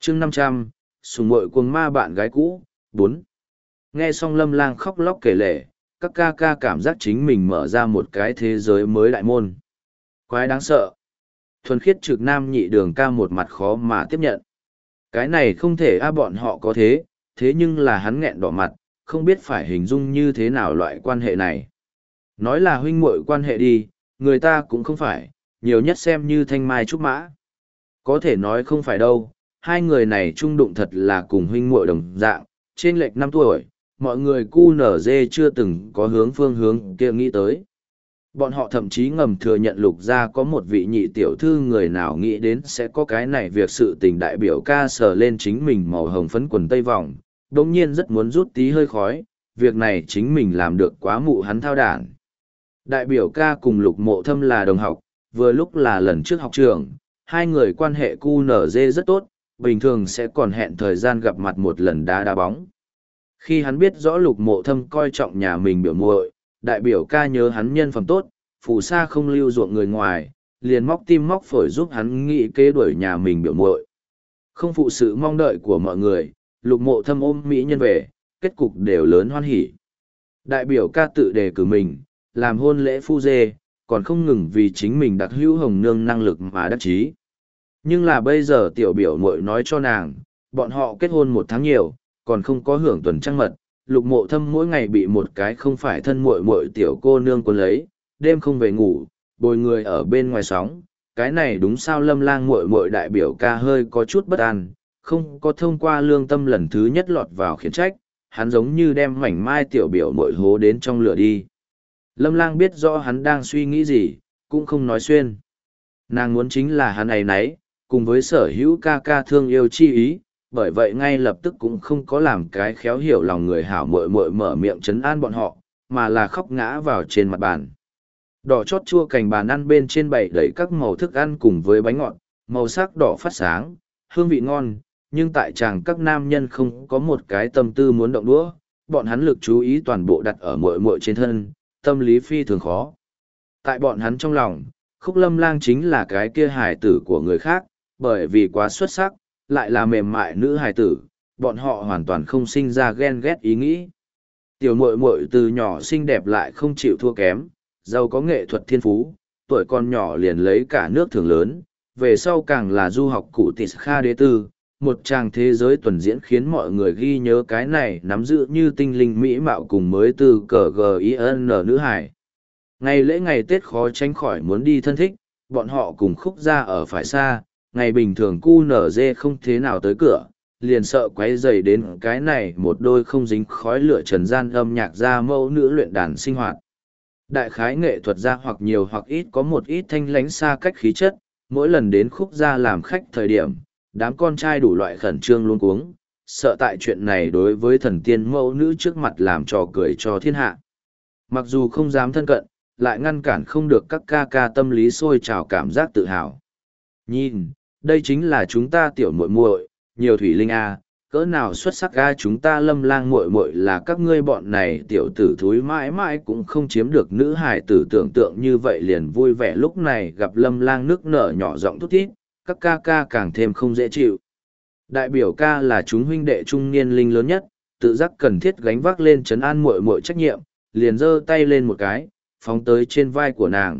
chương 500, sùng muội cuồng ma bạn gái cũ, 4. Nghe xong Lâm Lang khóc lóc kể lể, các ca ca cảm giác chính mình mở ra một cái thế giới mới đại môn. Quái đáng sợ. Thuần khiết trực nam nhị đường ca một mặt khó mà tiếp nhận. Cái này không thể bọn họ có thế nhưng là hắn nghẹn đỏ mặt, không biết phải hình dung như thế nào loại quan hệ này. Nói là huynh muội quan hệ đi, người ta cũng không phải, nhiều nhất xem như thanh mai trúc mã. Có thể nói không phải đâu, hai người này chung đụng thật là cùng huynh muội đồng dạng, trên lệch 5 tuổi, mọi người cu nở dê chưa từng có phương hướng kia nghĩ tới. Bọn họ thậm chí ngầm thừa nhận Lục gia có một vị nhị tiểu thư, người nào nghĩ đến sẽ có cái này. Việc sự tình đại biểu ca sờ lên chính mình màu hồng phấn quần tây vòng, đồng nhiên rất muốn rút tí hơi khói, việc này chính mình làm được quá mụ hắn thao đản. Đại biểu ca cùng Lục Mộ Thâm là đồng học, vừa lúc là lần trước học trường, hai người quan hệ cu nở dê rất tốt, bình thường sẽ còn hẹn thời gian gặp mặt một lần đá bóng. Khi hắn biết rõ Lục Mộ Thâm coi trọng nhà mình biểu muội, đại biểu ca nhớ hắn nhân phẩm tốt, phù sa không lưu ruộng người ngoài, liền móc tim móc phổi giúp hắn nghĩ kế đuổi nhà mình biểu muội. Không phụ sự mong đợi của mọi người, Lục Mộ Thâm ôm mỹ nhân về, kết cục đều lớn hoan hỉ. Đại biểu ca tự đề cử mình, làm hôn lễ phu dê, còn không ngừng vì chính mình đặc hữu hồng nương năng lực mà đắc chí. Nhưng là bây giờ tiểu biểu muội nói cho nàng, bọn họ kết hôn 1 tháng nhiều, còn không có hưởng tuần trăng mật. Lục Mộ Thâm mỗi ngày bị một cái không phải thân muội muội tiểu cô nương cuốn lấy, đêm không về ngủ, bồi người ở bên ngoài sóng. Cái này đúng sao? Lâm Lang muội muội đại biểu ca hơi có chút bất an, không có thông qua lương tâm lần thứ nhất lọt vào khiển trách, hắn giống như đem mảnh mai tiểu biểu muội hố đến trong lửa đi. Lâm Lang biết rõ hắn đang suy nghĩ gì, cũng không nói xuyên. Nàng muốn chính là hắn ấy nấy, cùng với sở hữu ca ca thương yêu chi ý, bởi vậy ngay lập tức cũng không có làm cái khéo hiểu lòng người hảo muội muội mở miệng trấn an bọn họ, mà là khóc ngã vào trên mặt bàn. Đỏ chót chua cành bàn ăn bên trên bày đầy các màu thức ăn cùng với bánh ngọt, màu sắc đỏ phát sáng, hương vị ngon, nhưng tại chàng các nam nhân không có một cái tâm tư muốn động đũa, bọn hắn lực chú ý toàn bộ đặt ở muội muội trên thân, tâm lý phi thường khó. Tại bọn hắn trong lòng, Khúc Lâm Lang chính là cái kia hài tử của người khác, bởi vì quá xuất sắc, lại là mềm mại nữ hài tử, bọn họ hoàn toàn không sinh ra ghen ghét ý nghĩ. Tiểu muội muội từ nhỏ xinh đẹp lại không chịu thua kém, giàu có nghệ thuật thiên phú, tuổi còn nhỏ liền lấy cả nước thưởng lớn, về sau càng là du học cụ Tịch Kha Đế Tư, một tràng thế giới tuần diễn khiến mọi người ghi nhớ cái này nắm giữ như tinh linh mỹ mạo cùng mới từ cờ GIN nữ hải. Ngày lễ ngày Tết khó tránh khỏi muốn đi thân thích, bọn họ cùng Khúc gia ở phải xa, ngày bình thường cu nở dê không thế nào tới cửa, liền sợ quấy rầy đến cái này một đôi không dính khói lửa trần gian âm nhạc gia mẫu nữ luyện đàn sinh hoạt. Đại khái nghệ thuật gia hoặc nhiều hoặc ít có một ít thanh lánh xa cách khí chất, mỗi lần đến Khúc gia làm khách thời điểm, đám con trai đủ loại khẩn trương luống cuống, sợ tại chuyện này đối với thần tiên mẫu nữ trước mặt làm trò cười cho thiên hạ. Mặc dù không dám thân cận, lại ngăn cản không được các ca ca tâm lý sôi trào cảm giác tự hào. Nhìn, đây chính là chúng ta tiểu muội muội, nhiều thủy linh a, cỡ nào xuất sắc a, chúng ta Lâm Lang muội muội là các ngươi bọn này tiểu tử thúi mãi mãi cũng không chiếm được nữ hài tử tưởng tượng như vậy liền vui vẻ. Lúc này gặp Lâm Lang nước nở nhỏ giọng thút thít, các ca ca càng thêm không dễ chịu. Đại biểu ca là chúng huynh đệ trung niên linh lớn nhất, tự giác cần thiết gánh vác lên trấn an muội muội trách nhiệm, liền giơ tay lên một cái, phóng tới trên vai của nàng.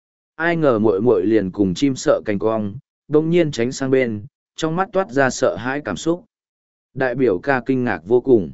Ai ngờ muội muội liền cùng chim sợ cành cong, đông nhiên tránh sang bên, trong mắt toát ra sợ hãi cảm xúc. Đại biểu ca kinh ngạc vô cùng.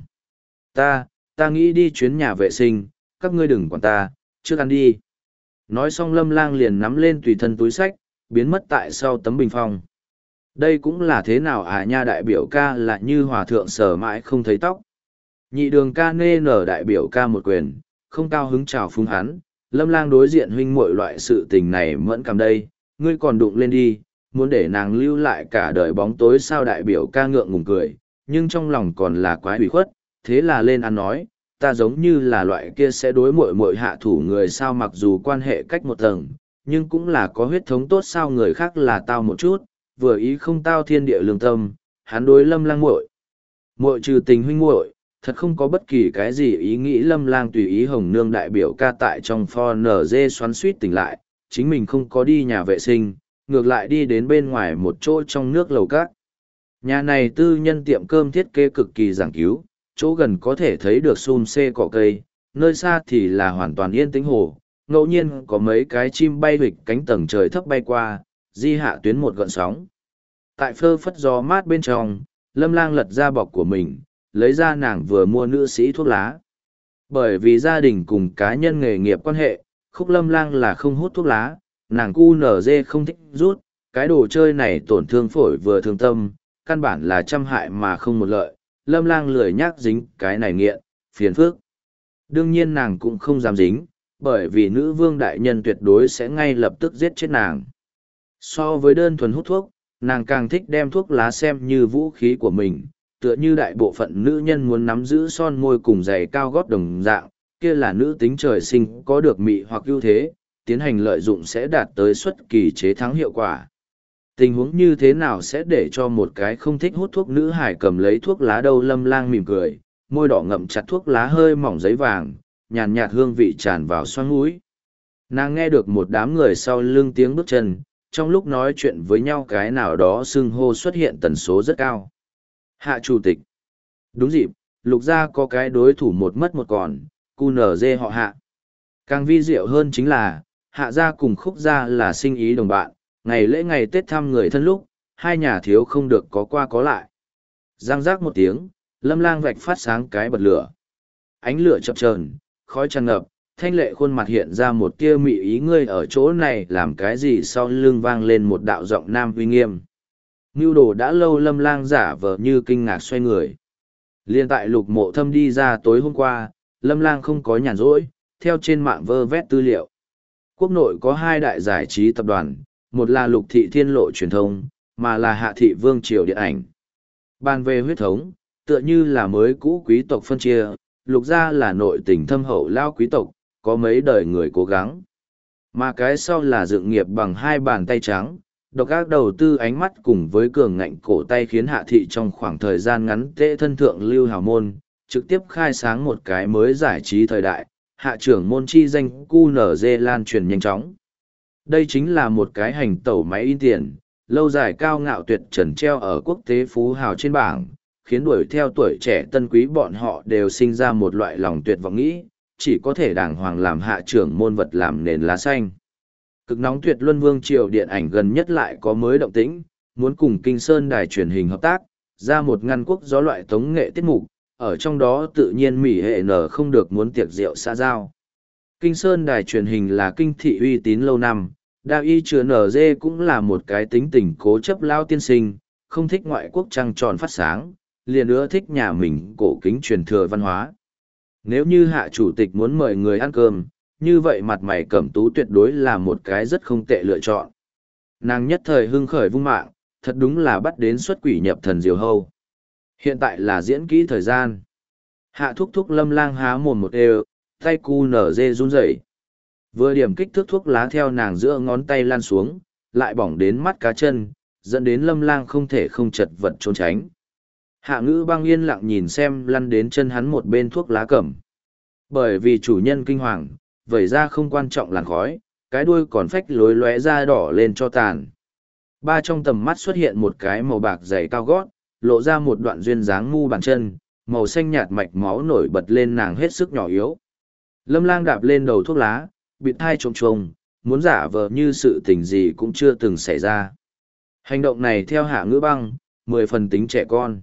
Ta nghĩ đi chuyến nhà vệ sinh, các ngươi đừng quản ta, trước ăn đi. Nói xong Lâm Lang liền nắm lên tùy thân túi xách, biến mất tại sau tấm bình phong. Đây cũng là thế nào à nha, đại biểu ca là như hòa thượng sờ mãi không thấy tóc. Nhị đường ca nê nở đại biểu ca một quyền, không cao hứng chào phúng hắn. Lâm Lang đối diện huynh muội loại sự tình này mẫn cảm đây, ngươi còn đụng lên đi, muốn để nàng lưu lại cả đời bóng tối sao? Đại biểu ca ngượng ngùng cười, nhưng trong lòng còn là quái ủy khuất, thế là lên ăn nói, ta giống như là loại kia sẽ đối muội muội hạ thủ người sao, mặc dù quan hệ cách một tầng, nhưng cũng là có huyết thống tốt sao, người khác là tao một chút, vừa ý không tao thiên địa lương tâm. Hắn đối Lâm Lang muội muội trừ tình huynh muội, thật không có bất kỳ cái gì ý nghĩ. Lâm Lang tùy ý hồng nương đại biểu ca tại trong pho nở dê xoắn suýt tỉnh lại, chính mình không có đi nhà vệ sinh, ngược lại đi đến bên ngoài một chỗ trong nước lầu cát. Nhà này tư nhân tiệm cơm thiết kế cực kỳ giảng cứu, chỗ gần có thể thấy được xum xê cỏ cây, nơi xa thì là hoàn toàn yên tĩnh hồ, ngẫu nhiên có mấy cái chim bay huỵch cánh tầng trời thấp bay qua, di hạ tuyến một gợn sóng. Tại phơ phất gió mát bên trong, Lâm Lang lật ra bọc của mình, lấy ra nàng vừa mua nữ sĩ thuốc lá. Bởi vì gia đình cùng cá nhân nghề nghiệp quan hệ, Khúc Lâm Lang là không hút thuốc lá, nàng QNZ không thích rút, cái đồ chơi này tổn thương phổi vừa thương tâm, căn bản là trăm hại mà không một lợi, Lâm Lang lười nhác dính cái này nghiện, phiền phức. Đương nhiên nàng cũng không dám dính, bởi vì nữ vương đại nhân tuyệt đối sẽ ngay lập tức giết chết nàng. So với đơn thuần hút thuốc, nàng càng thích đem thuốc lá xem như vũ khí của mình, tựa như đại bộ phận nữ nhân muốn nắm giữ son môi cùng giày cao gót đồng dạng, kia là nữ tính trời sinh có được mị hoặc ưu thế, tiến hành lợi dụng sẽ đạt tới xuất kỳ chế thắng hiệu quả. Tình huống như thế nào sẽ để cho một cái không thích hút thuốc nữ hải cầm lấy thuốc lá đâu? Lâm Lang mỉm cười, môi đỏ ngậm chặt thuốc lá hơi mỏng giấy vàng, nhàn nhạt hương vị tràn vào xoang mũi. Nàng nghe được một đám người sau lưng tiếng bước chân, trong lúc nói chuyện với nhau cái nào đó xưng hô xuất hiện tần số rất cao. Hạ chủ tịch. Đúng dịp, Lục gia có cái đối thủ một mất một còn, QNZ họ Hạ. Càng vi diệu hơn chính là, Hạ gia cùng Khúc gia là sinh ý đồng bạn, ngày lễ ngày Tết thăm người thân lúc, hai nhà thiếu không được có qua có lại. Giang giác một tiếng, Lâm Lang vạch phát sáng cái bật lửa. Ánh lửa chập chờn, khói tràn ngập, thanh lệ khuôn mặt hiện ra một tia mị ý, ngươi ở chỗ này làm cái gì? Sau lưng vang lên một đạo giọng nam uy nghiêm. Mưu đồ đã lâu. Lâm Lang giả vờ như kinh ngạc xoay người. Liên tại Lục Mộ Thâm đi ra tối hôm qua, Lâm Lang không có nhàn rỗi, theo trên mạng vơ vét tư liệu. Quốc nội có hai đại giải trí tập đoàn, một là Lục Thị Thiên Lộ Truyền thông, mà là Hạ Thị Vương Triều Điện ảnh. Bàn về huyết thống, tựa như là mới cũ quý tộc phân chia, Lục gia là nội tình thâm hậu lao quý tộc, có mấy đời người cố gắng. Mà cái sau là dựng nghiệp bằng hai bàn tay trắng, độc ác đầu tư ánh mắt cùng với cường ngạnh cổ tay khiến Hạ Thị trong khoảng thời gian ngắn tệ thân thượng lưu hào môn, trực tiếp khai sáng một cái mới giải trí thời đại, Hạ trưởng môn chi danh QNZ lan truyền nhanh chóng. Đây chính là một cái hành tẩu máy in tiền, lâu dài cao ngạo tuyệt trần treo ở quốc tế phú hào trên bảng, khiến đuổi theo tuổi trẻ tân quý bọn họ đều sinh ra một loại lòng tuyệt vọng nghĩ, chỉ có thể đàng hoàng làm hạ trưởng môn vật làm nền lá xanh. Cực nóng tuyệt luân Vương Triều Điện ảnh gần nhất lại có mới động tĩnh, muốn cùng Kinh Sơn đài truyền hình hợp tác, ra một ngăn quốc gió loại tống nghệ tiết mục, ở trong đó tự nhiên Mỹ hệ nở không được muốn tiệc rượu xã giao. Kinh Sơn đài truyền hình là kinh thị uy tín lâu năm, Đao Y Chứa Nở Dê cũng là một cái tính tình cố chấp lao tiên sinh, không thích ngoại quốc trăng tròn phát sáng, liền ưa thích nhà mình cổ kính truyền thừa văn hóa. Nếu như hạ chủ tịch muốn mời người ăn cơm, như vậy mặt mày cẩm tú tuyệt đối là một cái rất không tệ lựa chọn. Nàng nhất thời hưng khởi vung mạng, thật đúng là bắt đến xuất quỷ nhập thần diều hâu. Hiện tại là diễn kỹ thời gian. Hạ thúc thúc Lâm Lang há mồm một đều, tay cu nở dê run rẩy. Vừa điểm kích thước thuốc lá theo nàng giữa ngón tay lan xuống, lại bỏng đến mắt cá chân, dẫn đến Lâm Lang không thể không chật vật trốn tránh. Hạ Ngữ Băng yên lặng nhìn xem lăn đến chân hắn một bên thuốc lá cẩm. Bởi vì chủ nhân kinh hoàng, vẩy ra không quan trọng làn khói, cái đuôi còn phách lối lóe ra đỏ lên cho tàn. Ba trong tầm mắt xuất hiện một cái màu bạc dày cao gót, lộ ra một đoạn duyên dáng mu bàn chân, màu xanh nhạt mạch máu nổi bật lên nàng hết sức nhỏ yếu. Lâm Lang đạp lên đầu thuốc lá, bịt tai trống trống, muốn giả vờ như sự tình gì cũng chưa từng xảy ra. Hành động này theo Hạ Ngữ Băng, 10 phần tính trẻ con.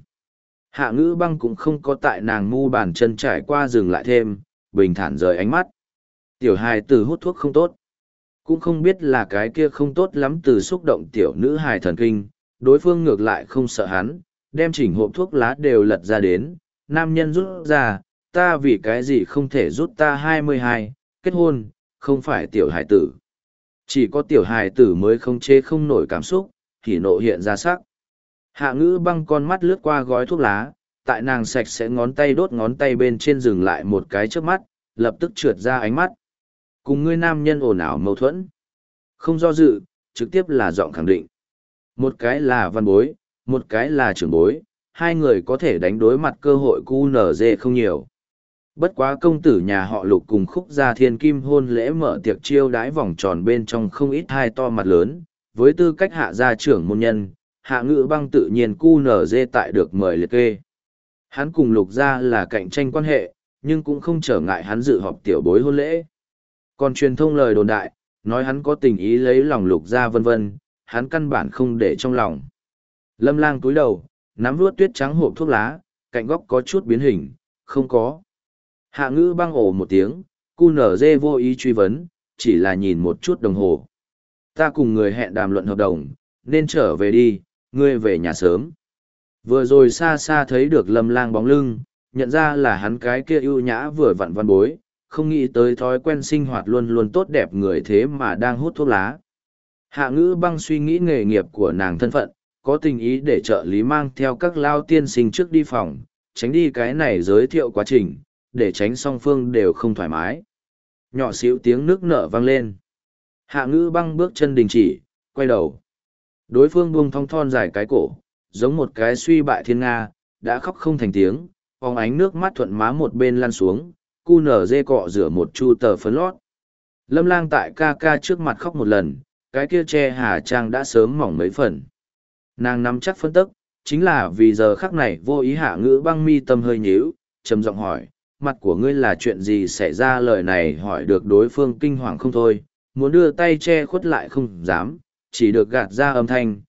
Hạ Ngữ Băng cũng không có tại nàng mu bàn chân trải qua dừng lại thêm, bình thản rời ánh mắt. Tiểu hài tử hút thuốc không tốt. Cũng không biết là cái kia không tốt lắm từ xúc động tiểu nữ hài thần kinh, đối phương ngược lại không sợ hắn, đem chỉnh hộp thuốc lá đều lật ra đến, nam nhân rút ra, ta vì cái gì không thể rút ta 22, kết hôn, không phải tiểu hài tử. Chỉ có tiểu hài tử mới không chế không nổi cảm xúc, thì nộ hiện ra sắc. Hạ Ngữ Băng con mắt lướt qua gói thuốc lá, tại nàng sạch sẽ ngón tay đốt ngón tay bên trên dừng lại một cái trước mắt, lập tức trượt ra ánh mắt. Cùng ngươi nam nhân ồn ào mâu thuẫn. Không do dự, trực tiếp là giọng khẳng định. Một cái là văn bối, một cái là trưởng bối, hai người có thể đánh đối mặt cơ hội QNZ không nhiều. Bất quá công tử nhà họ Lục cùng Khúc gia thiên kim hôn lễ mở tiệc chiêu đãi vòng tròn bên trong không ít hai to mặt lớn, với tư cách hạ gia trưởng môn nhân, Hạ Ngữ Băng tự nhiên QNZ tại được mời liệt kê. Hắn cùng Lục Gia là cạnh tranh quan hệ, nhưng cũng không trở ngại hắn dự họp tiểu bối hôn lễ. Còn truyền thông lời đồn đại, nói hắn có tình ý lấy lòng Lục Gia vân vân, hắn căn bản không để trong lòng. Lâm Lang cúi đầu, nắm vuốt tuyết trắng hộp thuốc lá, cạnh góc có chút biến hình, không có. Hạ Ngữ Băng ồ một tiếng, QNZ vô ý truy vấn, chỉ là nhìn một chút đồng hồ. Ta cùng người hẹn đàm luận hợp đồng, nên trở về đi, ngươi về nhà sớm. Vừa rồi xa xa thấy được Lâm Lang bóng lưng, nhận ra là hắn cái kia ưu nhã vừa vặn văn bối, không nghĩ tới thói quen sinh hoạt luôn luôn tốt đẹp người thế mà đang hút thuốc lá. Hạ Ngữ Băng suy nghĩ nghề nghiệp của nàng thân phận, có tình ý để trợ lý mang theo các lao tiên sinh trước đi phòng, tránh đi cái này giới thiệu quá trình, để tránh song phương đều không thoải mái. Nhỏ xíu tiếng nước nở vang lên. Hạ Ngữ Băng bước chân đình chỉ, quay đầu. Đối phương buông thong thon dài cái cổ, giống một cái suy bại thiên nga, đã khóc không thành tiếng, phóng ánh nước mắt thuận má một bên lăn xuống, cu nở dê cọ rửa một chu tờ phấn lót. Lâm Lang tại ca ca trước mặt khóc một lần, cái kia che hà trang đã sớm mỏng mấy phần. Nàng nắm chắc phân tức, chính là vì giờ khắc này vô ý. Hạ Ngữ Băng mi tâm hơi nhíu, trầm giọng hỏi, mặt của ngươi là chuyện gì xảy ra? Lời này hỏi được đối phương kinh hoàng không thôi, muốn đưa tay che khuất lại không dám, chỉ được gạt ra âm thanh,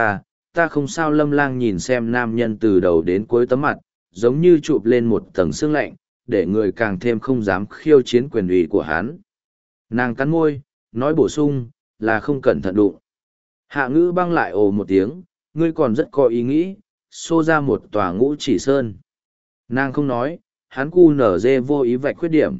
ta không sao. Lâm Lang nhìn xem nam nhân từ đầu đến cuối tấm mặt, giống như chụp lên một tầng sương lạnh, để người càng thêm không dám khiêu chiến quyền uy của hắn. Nàng cắn môi, nói bổ sung, là không cẩn thận đụng. Hạ Ngữ Băng lại ồ một tiếng, ngươi còn rất có ý nghĩ, xô ra một tòa Ngũ Chỉ Sơn. Nàng không nói, hắn cu nở dê vô ý vạch khuyết điểm.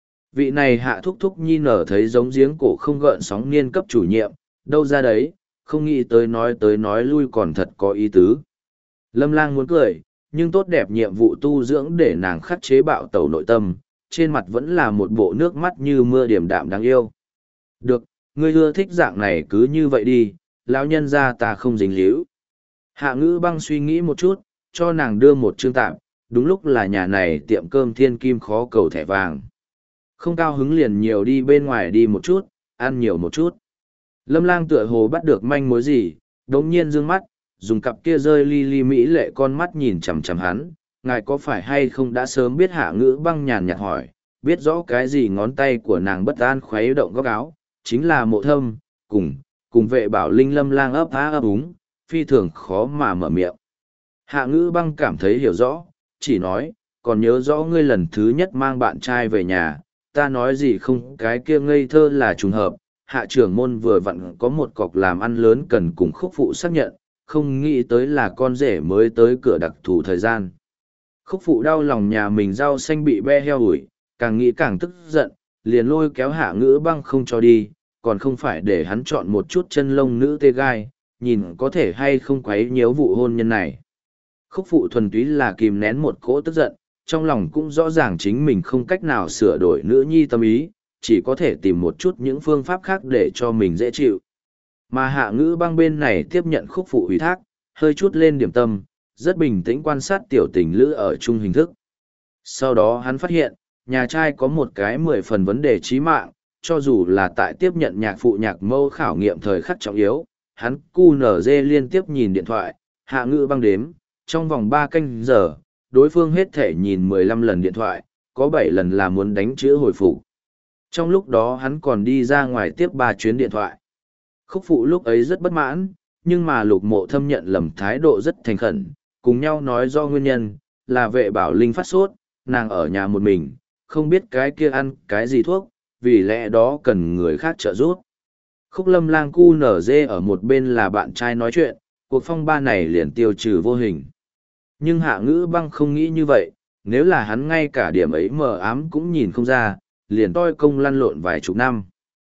Vị này Hạ thúc thúc nhi nở thấy giống giếng cổ không gợn sóng niên cấp chủ nhiệm, đâu ra đấy, không nghĩ tới nói lui còn thật có ý tứ. Lâm Lang muốn cười, nhưng tốt đẹp nhiệm vụ tu dưỡng để nàng khắc chế bạo tẩu nội tâm, trên mặt vẫn là một bộ nước mắt như mưa điềm đạm đáng yêu. Được, ngươi ưa thích dạng này cứ như vậy đi, lão nhân ra ta không dính líu. Hạ Ngữ Băng suy nghĩ một chút, cho nàng đưa một chương tạm, đúng lúc là nhà này tiệm cơm thiên kim khó cầu thẻ vàng. Không cao hứng liền nhiều đi bên ngoài đi một chút, ăn nhiều một chút. Lâm Lang tựa hồ bắt được manh mối gì, đống nhiên dương mắt, dùng cặp kia rơi li li mỹ lệ con mắt nhìn chằm chằm hắn. Ngài có phải hay không đã sớm biết? Hạ Ngữ Băng nhàn nhạt hỏi, biết rõ cái gì? Ngón tay của nàng bất an khuấy động góc áo, chính là Mộ Thâm, cùng Vệ Bảo Linh. Lâm Lang ấp á ấp úng, phi thường khó mà mở miệng. Hạ Ngữ Băng cảm thấy hiểu rõ, chỉ nói, còn nhớ rõ ngươi lần thứ nhất mang bạn trai về nhà, ta nói gì không? Cái kia ngây thơ là trùng hợp. Hạ trưởng môn vừa vặn có một cọc làm ăn lớn cần cùng Khúc phụ xác nhận, không nghĩ tới là con rể mới tới cửa đặc thù thời gian. Khúc phụ đau lòng nhà mình rau xanh bị be heo ủi, càng nghĩ càng tức giận, liền lôi kéo Hạ Ngữ Băng không cho đi, còn không phải để hắn chọn một chút chân lông nữ tê gai, nhìn có thể hay không quấy nhiễu vụ hôn nhân này. Khúc phụ thuần túy là kìm nén một cỗ tức giận, trong lòng cũng rõ ràng chính mình không cách nào sửa đổi nữ nhi tâm ý, chỉ có thể tìm một chút những phương pháp khác để cho mình dễ chịu. Mà Hạ Ngữ Băng bên này tiếp nhận Khúc phụ ủy thác, hơi chút lên điểm tâm, rất bình tĩnh quan sát tiểu tình lữ ở chung hình thức. Sau đó hắn phát hiện, nhà trai có một cái 10 phần vấn đề chí mạng, cho dù là tại tiếp nhận nhạc phụ nhạc mẫu khảo nghiệm thời khắc trọng yếu, hắn QNZ liên tiếp nhìn điện thoại. Hạ Ngữ Băng đếm, trong vòng 3 canh giờ, đối phương hết thể nhìn 15 lần điện thoại, có 7 lần là muốn đánh chữ hồi phục. Trong lúc đó hắn còn đi ra ngoài tiếp 3 chuyến điện thoại. Khúc phụ lúc ấy rất bất mãn, nhưng mà Lục Mộ Thâm nhận lầm thái độ rất thành khẩn, cùng nhau nói do nguyên nhân, là Vệ Bảo Linh phát sốt, nàng ở nhà một mình, không biết cái kia ăn cái gì thuốc, vì lẽ đó cần người khác trợ giúp. Khúc Lâm Lang QNZ ở một bên là bạn trai nói chuyện, cuộc phong ba này liền tiêu trừ vô hình. Nhưng Hạ Ngữ Băng không nghĩ như vậy, nếu là hắn ngay cả điểm ấy mờ ám cũng nhìn không ra, liền toi công lăn lộn vài chục năm.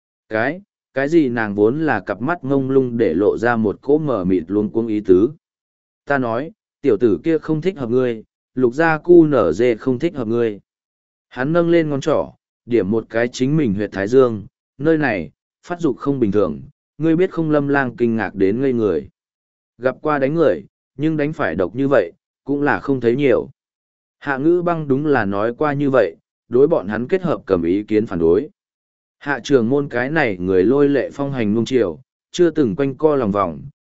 Cái gì? Nàng vốn là cặp mắt ngông lung để lộ ra một cỗ mờ mịt luống cuống ý tứ. Ta nói, tiểu tử kia không thích hợp ngươi, Lục gia QNZ không thích hợp ngươi. Hắn nâng lên ngón trỏ, điểm một cái chính mình huyệt thái dương, nơi này, phát dục không bình thường, ngươi biết không? Lâm Lang kinh ngạc đến ngây người. Gặp qua đánh người, nhưng đánh phải độc như vậy, cũng là không thấy nhiều. Hạ Ngữ Băng đúng là nói qua như vậy, đối bọn hắn kết hợp cầm ý kiến phản đối. Hạ trưởng môn cái này người lôi lệ phong hành nung chiều, chưa từng quanh co lòng vòng,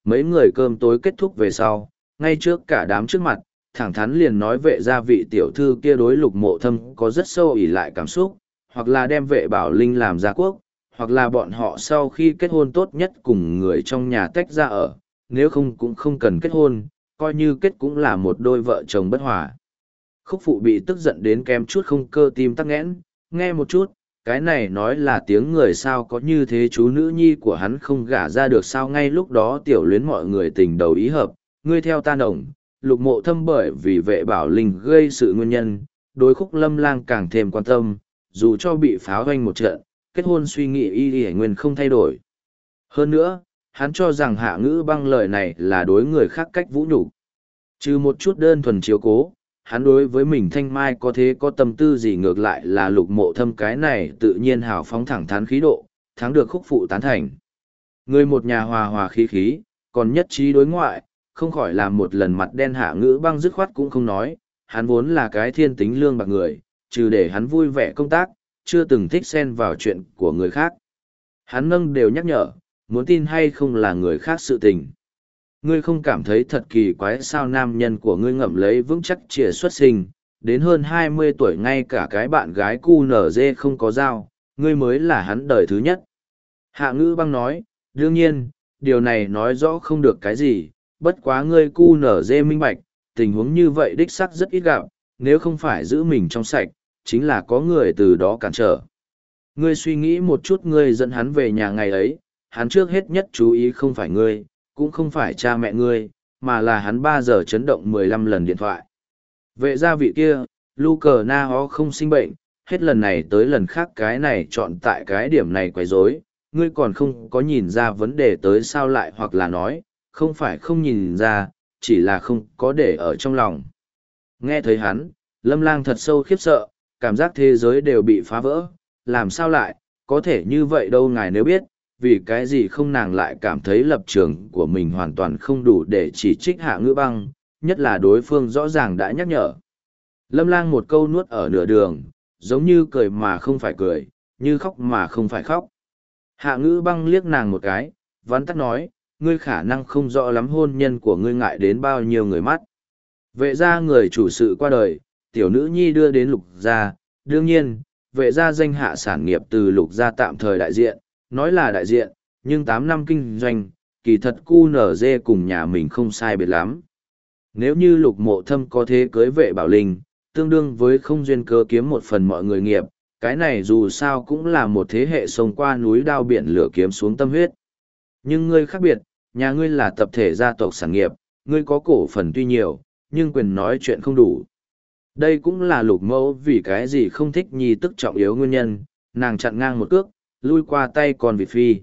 mấy người cơm tối kết thúc về sau, ngay trước cả đám trước mặt, thẳng thắn liền nói vệ gia vị tiểu thư kia đối Lục Mộ Thâm có rất sâu ỷ lại cảm xúc, hoặc là đem vệ bảo linh làm gia quốc, hoặc là bọn họ sau khi kết hôn tốt nhất cùng người trong nhà tách ra ở, nếu không cũng không cần kết hôn, coi như kết cũng là một đôi vợ chồng bất hòa. Khúc phụ bị tức giận đến kém chút không cơ tim tắc nghẽn, nghe một chút, cái này nói là tiếng người sao có như thế chú nữ nhi của hắn không gả ra được sao ngay lúc đó tiểu luyến mọi người tình đầu ý hợp, ngươi theo ta nồng, Lục Mộ Thâm bởi vì vệ bảo linh gây sự nguyên nhân, đối Khúc Lâm Lang càng thêm quan tâm, dù cho bị pháo hoanh một trận, kết hôn suy nghĩ y nguyên không thay đổi. Hơn nữa, hắn cho rằng Hạ Ngữ Băng lời này là đối người khác cách vũ nhục. Trừ một chút đơn thuần chiếu cố, hắn đối với mình thanh mai có thế có tâm tư gì ngược lại là Lục Mộ Thâm cái này tự nhiên hào phóng thẳng thắn khí độ, thắng được Khúc phụ tán thành. Người một nhà hòa hòa khí khí, còn nhất trí đối ngoại, không khỏi làm một lần mặt đen. Hạ Ngữ Băng dứt khoát cũng không nói, hắn vốn là cái thiên tính lương bạc người, trừ để hắn vui vẻ công tác, chưa từng thích xen vào chuyện của người khác. Hắn nâng đều nhắc nhở, muốn tin hay không là người khác sự tình. Ngươi không cảm thấy thật kỳ quái sao nam nhân của ngươi ngậm lấy vững chắc chìa xuất sinh, đến hơn 20 tuổi ngay cả cái bạn gái cu nở dê không có dao, ngươi mới là hắn đời thứ nhất. Hạ Ngữ Băng nói, đương nhiên, điều này nói rõ không được cái gì, bất quá ngươi cu nở dê minh bạch, tình huống như vậy đích sắc rất ít gặp, nếu không phải giữ mình trong sạch, chính là có người từ đó cản trở. Ngươi suy nghĩ một chút ngươi dẫn hắn về nhà ngày ấy, hắn trước hết nhất chú ý không phải ngươi, cũng không phải cha mẹ ngươi, mà là hắn 3 giờ chấn động 15 lần điện thoại. Vệ gia vị kia, Luca Na Ho không sinh bệnh, hết lần này tới lần khác cái này chọn tại cái điểm này quấy rối, ngươi còn không có nhìn ra vấn đề tới sao lại hoặc là nói, không phải không nhìn ra, chỉ là không có để ở trong lòng. Nghe thấy hắn, Lâm Lang thật sâu khiếp sợ, cảm giác thế giới đều bị phá vỡ, làm sao lại, có thể như vậy đâu ngài nếu biết, vì cái gì không nàng lại cảm thấy lập trường của mình hoàn toàn không đủ để chỉ trích Hạ Ngữ Băng, nhất là đối phương rõ ràng đã nhắc nhở. Lâm Lang một câu nuốt ở nửa đường, giống như cười mà không phải cười, như khóc mà không phải khóc. Hạ Ngữ Băng liếc nàng một cái, vắn tắt nói, ngươi khả năng không rõ lắm hôn nhân của ngươi ngại đến bao nhiêu người mắt. Vệ gia người chủ sự qua đời, tiểu nữ nhi đưa đến Lục gia, đương nhiên, vệ gia danh hạ sản nghiệp từ Lục gia tạm thời đại diện, nói là đại diện, nhưng 8 năm kinh doanh, kỳ thật QNZ cùng nhà mình không sai biệt lắm. Nếu như Lục Mộ Thâm có thế cưới vệ bảo linh, tương đương với không duyên cơ kiếm một phần mọi người nghiệp, cái này dù sao cũng là một thế hệ sông qua núi đao biển lửa kiếm xuống tâm huyết. Nhưng ngươi khác biệt, nhà ngươi là tập thể gia tộc sản nghiệp, ngươi có cổ phần tuy nhiều, nhưng quyền nói chuyện không đủ. Đây cũng là Lục mẫu vì cái gì không thích nhi tức trọng yếu nguyên nhân, nàng chặn ngang một cước, lui qua tay con vịt phi.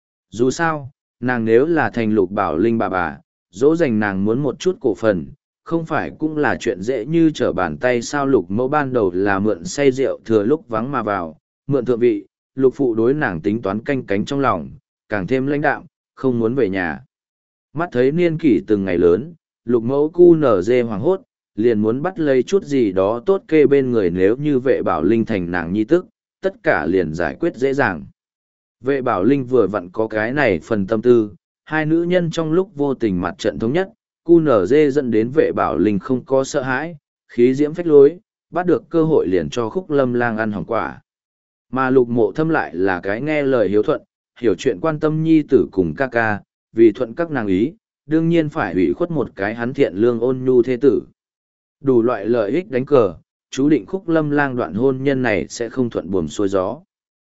Dù sao, nàng nếu là thành Lục Bảo Linh bà, dỗ dành nàng muốn một chút cổ phần, không phải cũng là chuyện dễ như trở bàn tay sao. Lục mẫu ban đầu là mượn say rượu thừa lúc vắng mà vào, mượn thượng vị, Lục phụ đối nàng tính toán canh cánh trong lòng, càng thêm lãnh đạm, không muốn về nhà. Mắt thấy niên kỷ từng ngày lớn, Lục mẫu cu nở dê hoàng hốt, liền muốn bắt lấy chút gì đó tốt kê bên người, nếu như vệ bảo linh thành nàng nhi tức, tất cả liền giải quyết dễ dàng. Vệ bảo linh vừa vặn có cái này phần tâm tư, hai nữ nhân trong lúc vô tình mặt trận thống nhất, QNZ dẫn đến vệ bảo linh không có sợ hãi, khí diễm phách lối, bắt được cơ hội liền cho Khúc Lâm Lang ăn hỏng quả. Mà Lục Mộ Thâm lại là cái nghe lời hiếu thuận, hiểu chuyện quan tâm nhi tử cùng ca ca, vì thuận các nàng ý, đương nhiên phải hủy khuất một cái hắn thiện lương ôn nhu thế tử. Đủ loại lợi ích đánh cờ, chú định Khúc Lâm Lang đoạn hôn nhân này sẽ không thuận buồm xuôi gió.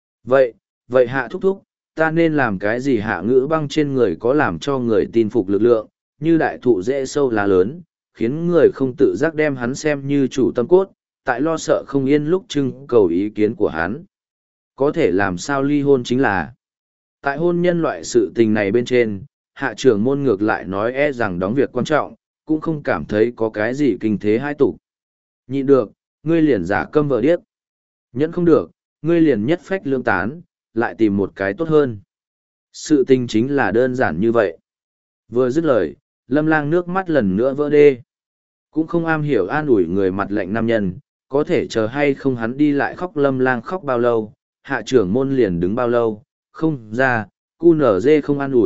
Vậy Hạ thúc thúc, ta nên làm cái gì? Hạ Ngữ Băng trên người có làm cho người tin phục lực lượng, như đại thụ dễ sâu lá lớn, khiến người không tự giác đem hắn xem như chủ tâm cốt, tại lo sợ không yên lúc trưng cầu ý kiến của hắn. Có thể làm sao ly hôn chính là, tại hôn nhân loại sự tình này bên trên, Hạ trưởng môn ngược lại nói rằng đóng việc quan trọng, cũng không cảm thấy có cái gì kinh thế hai tục. Nhịn được, ngươi liền giả câm vờ điếc. Nhẫn không được, ngươi liền nhất phách lương tán, lại tìm một cái tốt hơn. Sự tình chính là đơn giản như vậy. Vừa dứt lời, Lâm Lang nước mắt lần nữa vỡ đê. Cũng không am hiểu an ủi người mặt lạnh nam nhân, có thể chờ hay không hắn đi lại khóc. Lâm Lang khóc bao lâu, Hạ trưởng môn liền đứng bao lâu, không ra, QNZ không an ủi,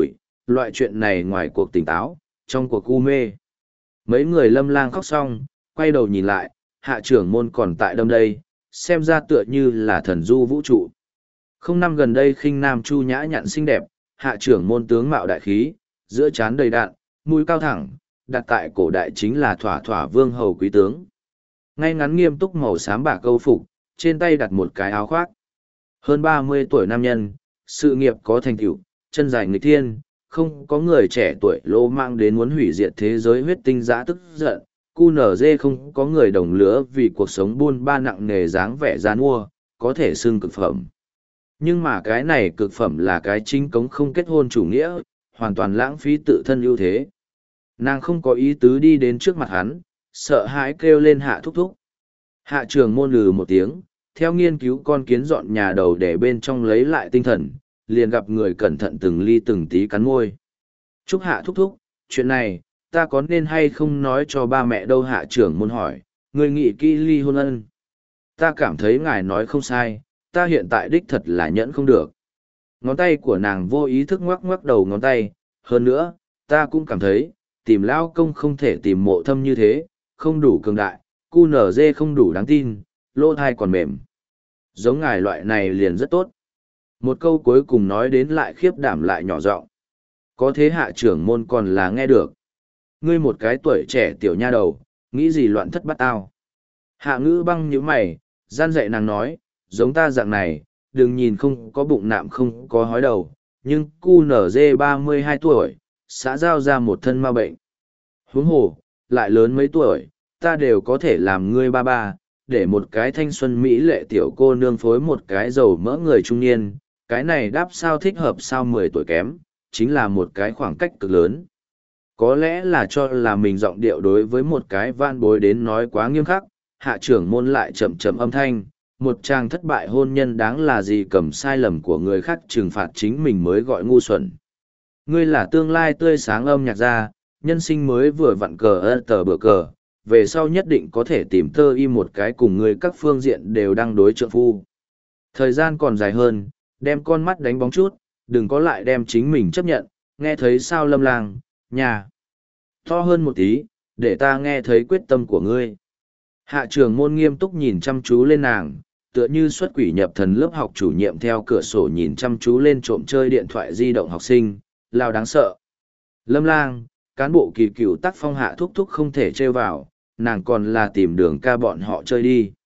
loại chuyện này ngoài cuộc tỉnh táo, trong cuộc u mê. Mấy người Lâm Lang khóc xong, quay đầu nhìn lại, hạ trưởng môn còn tại đâm đây, xem ra tựa như là thần du vũ trụ. Không năm gần đây khinh nam chu nhã nhặn xinh đẹp, hạ trưởng môn tướng mạo đại khí, giữa trán đầy đạn, mũi cao thẳng, đặt tại cổ đại chính là thỏa thỏa vương hầu quý tướng. Ngay ngắn nghiêm túc màu xám bạc câu phục, trên tay đặt một cái áo khoác. Hơn 30 tuổi nam nhân, sự nghiệp có thành tựu, chân dài nghịch thiên, không có người trẻ tuổi lô mang đến muốn hủy diệt thế giới huyết tinh dã tức giận. QNZ không có người đồng lứa vì cuộc sống buôn ba nặng nề dáng vẻ gian mua, có thể xưng cực phẩm. Nhưng mà cái này cực phẩm là cái chính cống không kết hôn chủ nghĩa, hoàn toàn lãng phí tự thân ưu thế. Nàng không có ý tứ đi đến trước mặt hắn, sợ hãi kêu lên hạ thúc thúc. Hạ trường môn lừ một tiếng, theo nghiên cứu con kiến dọn nhà đầu để bên trong lấy lại tinh thần, liền gặp người cẩn thận từng ly từng tí cắn môi. Chúc hạ thúc thúc, chuyện này, ta có nên hay không nói cho ba mẹ đâu? Hạ trưởng môn hỏi, người nghĩ kỹ ly hôn ân. Ta cảm thấy ngài nói không sai, ta hiện tại đích thật là nhẫn không được. Ngón tay của nàng vô ý thức ngoắc ngoắc đầu ngón tay, hơn nữa, ta cũng cảm thấy, tìm lao công không thể tìm mộ thâm như thế, không đủ cường đại, QNZ không đủ đáng tin, lỗ thai còn mềm. Giống ngài loại này liền rất tốt. Một câu cuối cùng nói đến lại khiếp đảm lại nhỏ giọng. Có thế hạ trưởng môn còn là nghe được. Ngươi một cái tuổi trẻ tiểu nha đầu, nghĩ gì loạn thất bát tao. Hạ ngữ băng như mày, gian dạy nàng nói, giống ta dạng này, đừng nhìn không có bụng nạm không có hói đầu, nhưng QNZ 32 tuổi, xã giao ra một thân ma bệnh. Huống hồ, lại lớn mấy tuổi, ta đều có thể làm ngươi ba ba, để một cái thanh xuân mỹ lệ tiểu cô nương phối một cái dầu mỡ người trung niên, cái này đáp sao thích hợp sao 10 tuổi kém, chính là một cái khoảng cách cực lớn. Có lẽ là cho là mình giọng điệu đối với một cái van bối đến nói quá nghiêm khắc, hạ trưởng môn lại chậm chậm âm thanh, một chàng thất bại hôn nhân đáng là gì cầm sai lầm của người khác trừng phạt chính mình mới gọi ngu xuẩn. Ngươi là tương lai tươi sáng âm nhạc gia, nhân sinh mới vừa vặn cờ tờ bữa cờ, về sau nhất định có thể tìm thơ y một cái cùng ngươi các phương diện đều đang đối trượng phu. Thời gian còn dài hơn, đem con mắt đánh bóng chút, đừng có lại đem chính mình chấp nhận, nghe thấy sao Lâm Lang, nhà. To hơn một tí, để ta nghe thấy quyết tâm của ngươi. Hạ trường môn nghiêm túc nhìn chăm chú lên nàng, tựa như xuất quỷ nhập thần lớp học chủ nhiệm theo cửa sổ nhìn chăm chú lên trộm chơi điện thoại di động học sinh, lao đáng sợ. Lâm Lang, cán bộ kỳ cựu tác phong hạ thúc thúc không thể trêu vào, nàng còn là tìm đường ca bọn họ chơi đi.